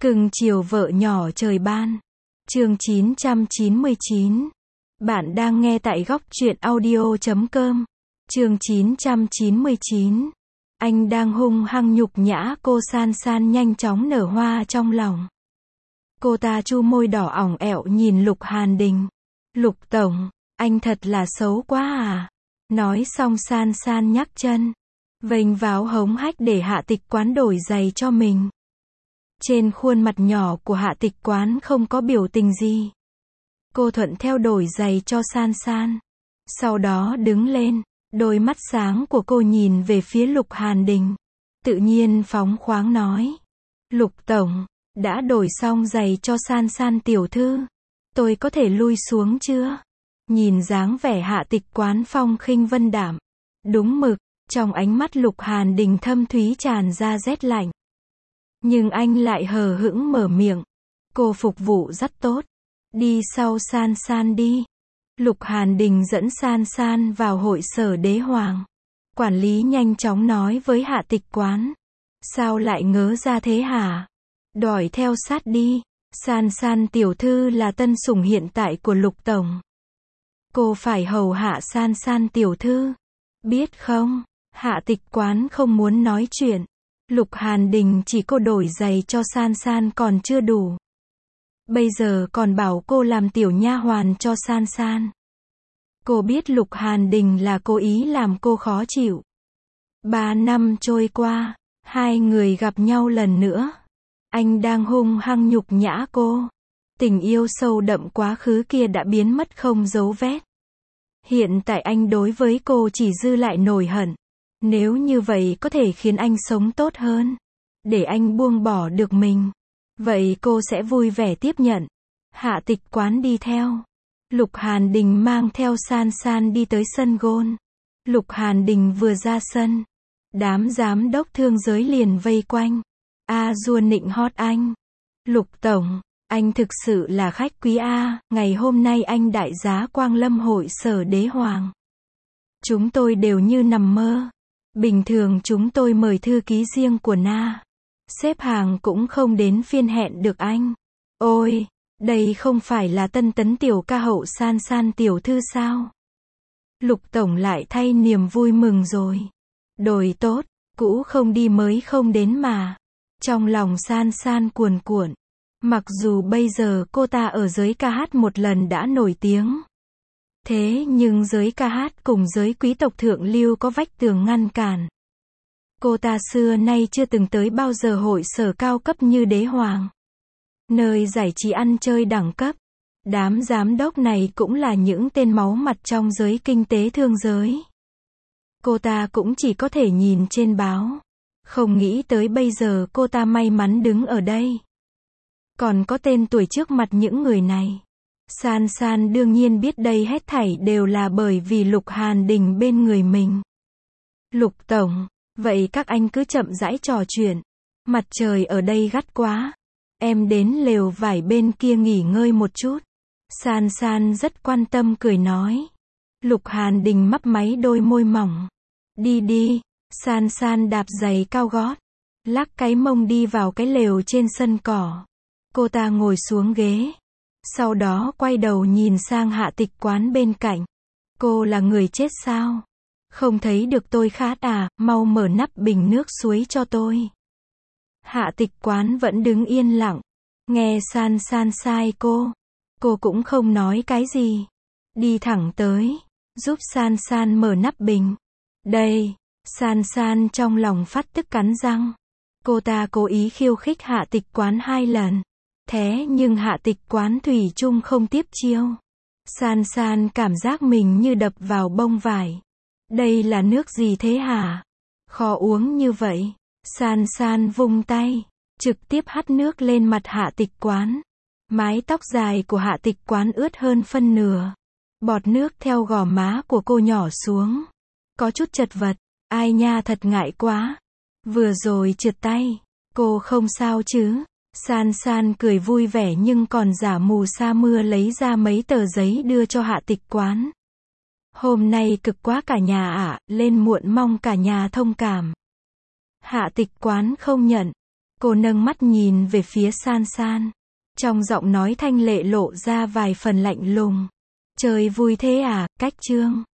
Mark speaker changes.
Speaker 1: Cưng chiều vợ nhỏ trời ban. Chương 999. Bạn đang nghe tại góc truyện audio.com. Chương 999. Anh đang hung hăng nhục nhã cô. San San nhanh chóng nở hoa trong lòng. Cô ta chu môi đỏ ỏng ẹo nhìn Lục Hàn Đình. Lục tổng, anh thật là xấu quá à. Nói xong San San nhắc chân, vênh váo hống hách để Hạ Tịch Quán đổi giày cho mình. Trên khuôn mặt nhỏ của Hạ Tịch Quán không có biểu tình gì. Cô thuận theo đổi giày cho San San. Sau đó đứng lên, đôi mắt sáng của cô nhìn về phía Lục Hàn Đình. Tự nhiên phóng khoáng nói. Lục tổng, đã đổi xong giày cho San San tiểu thư. Tôi có thể lui xuống chưa? Nhìn dáng vẻ Hạ Tịch Quán phong khinh vân đạm. Đúng mực, trong ánh mắt Lục Hàn Đình thâm thúy tràn ra rét lạnh. Nhưng anh lại hờ hững mở miệng. Cô phục vụ rất tốt. Đi sau San San đi. Lục Hàn Đình dẫn San San vào hội sở đế hoàng. Quản lý nhanh chóng nói với Hạ Tịch Quán. Sao lại ngớ ra thế hả? Đòi theo sát đi. San San tiểu thư là tân sủng hiện tại của Lục tổng. Cô phải hầu hạ San San tiểu thư. Biết không? Hạ Tịch Quán không muốn nói chuyện. Lục Hàn Đình chỉ cô đổi giày cho San San còn chưa đủ. Bây giờ còn bảo cô làm tiểu nha hoàn cho San San. Cô biết Lục Hàn Đình là cố ý làm cô khó chịu. 3 năm trôi qua, hai người gặp nhau lần nữa. Anh đang hung hăng nhục nhã cô. Tình yêu sâu đậm quá khứ kia đã biến mất không dấu vết. Hiện tại anh đối với cô chỉ dư lại nổi hận. Nếu như vậy có thể khiến anh sống tốt hơn, để anh buông bỏ được mình, vậy cô sẽ vui vẻ tiếp nhận. Hạ Tịch Quán đi theo. Lục Hàn Đình mang theo San San đi tới sân golf. Lục Hàn Đình vừa ra sân, đám giám đốc thương giới liền vây quanh. Dua nịnh hót anh. Lục tổng, anh thực sự là khách quý ngày hôm nay anh đại giá quang lâm hội sở đế hoàng. Chúng tôi đều như nằm mơ. Bình thường chúng tôi mời thư ký riêng của Na. Xếp hàng cũng không đến phiên hẹn được anh. Ôi, đây không phải là tân tấn tiểu ca hậu San San tiểu thư sao? Lục tổng lại thay niềm vui mừng rồi. Đổi tốt, cũ không đi mới không đến mà. Trong lòng San San cuồn cuộn. Mặc dù bây giờ cô ta ở giới ca hát một lần đã nổi tiếng. Thế nhưng giới ca hát cùng giới quý tộc thượng lưu có vách tường ngăn cản. Cô ta xưa nay chưa từng tới bao giờ hội sở cao cấp như đế hoàng. Nơi giải trí ăn chơi đẳng cấp. Đám giám đốc này cũng là những tên máu mặt trong giới kinh tế thương giới. Cô ta cũng chỉ có thể nhìn trên báo. Không nghĩ tới bây giờ cô ta may mắn đứng ở đây. Còn có tên tuổi trước mặt những người này. San San đương nhiên biết đây hết thảy đều là bởi vì Lục Hàn Đình bên người mình. Lục tổng, vậy các anh cứ chậm rãi trò chuyện. Mặt trời ở đây gắt quá. Em đến lều vải bên kia nghỉ ngơi một chút. San San rất quan tâm cười nói. Lục Hàn Đình mấp máy đôi môi mỏng. Đi đi. San San đạp giày cao gót, lắc cái mông đi vào cái lều trên sân cỏ. Cô ta ngồi xuống ghế. Sau đó quay đầu nhìn sang Hạ Tịch Quán bên cạnh. Cô là người chết sao? Không thấy được tôi khát mau mở nắp bình nước suối cho tôi. Hạ Tịch Quán vẫn đứng yên lặng. Nghe San San sai cô cũng không nói cái gì. Đi thẳng tới, giúp San San mở nắp bình. Đây, San San trong lòng phát tức cắn răng. Cô ta cố ý khiêu khích Hạ Tịch Quán 2 lần. Thế nhưng Hạ Tịch Quán thủy chung không tiếp chiêu. San San cảm giác mình như đập vào bông vải. Đây là nước gì thế hả? Khó uống như vậy. San San vung tay, trực tiếp hắt nước lên mặt Hạ Tịch Quán. Mái tóc dài của Hạ Tịch Quán ướt hơn phân nửa. Bọt nước theo gò má của cô nhỏ xuống. Có chút chật vật. Ai nha, thật ngại quá. Vừa rồi trượt tay. Cô không sao chứ? San San cười vui vẻ nhưng còn giả mù sa mưa lấy ra mấy tờ giấy đưa cho Hạ Tịch Quán. Hôm nay cực quá cả nhà lên muộn mong cả nhà thông cảm. Hạ Tịch Quán không nhận. Cô nâng mắt nhìn về phía San San. Trong giọng nói Thanh Lệ lộ ra vài phần lạnh lùng. Chơi vui thế à, Cách Trương?